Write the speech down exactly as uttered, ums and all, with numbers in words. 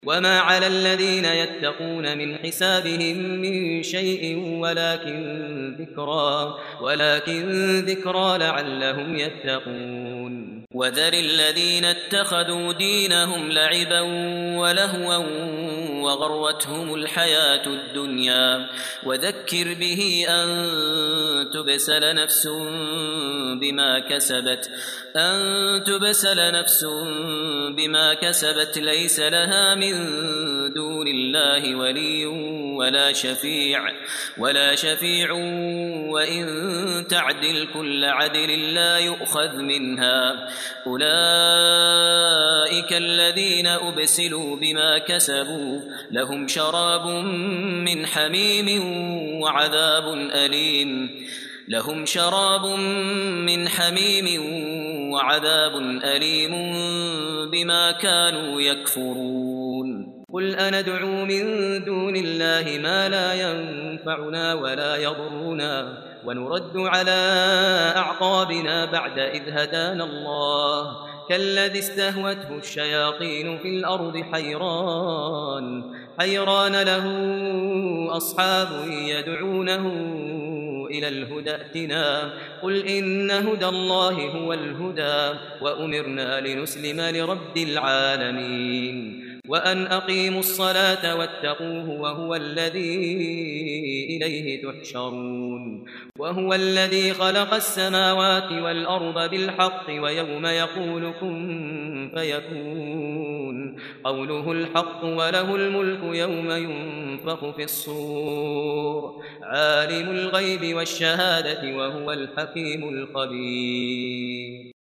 وما على الذين يتقون من حسابهم من شيء ولكن ذكرى ولكن ذكرى لعلهم يتقون وذر الذين اتخذوا دينهم لعبا ولهوا وغرتهم الحياة الدنيا وذكر به أن تبسل نفس بما كسبت أن تبسل نفس بما كسبت ليس لها من دون الله ولي ولا شفيع ولا شفيع وإن تعدل كل عدل لا يؤخذ منها أولئك الذين أبسلوا بما كسبوا لهم شراب من حميم وعذاب أليم لهم شراب من حميم وعذاب أليم بما كانوا يكفرون قل أندعو من دون الله ما لا ينفعنا ولا يضرنا ونرد على أعقابنا بعد إذ هدانا الله كالذي استهوته الشياطين في الأرض حيران حيران له أصحاب يدعونه إلى الهدى ائتنا قل إن هدى الله هو الهدى وأمرنا لنسلم لرب العالمين وأن أقيموا الصلاة واتقوه وهو الذي إليه تحشرون وهو الذي خلق السماوات والأرض بالحق ويوم يقول كن فيكون قوله الحق وله الملك يوم ينفخ في الصور عالم الغيب والشهادة وهو الحكيم الخبير.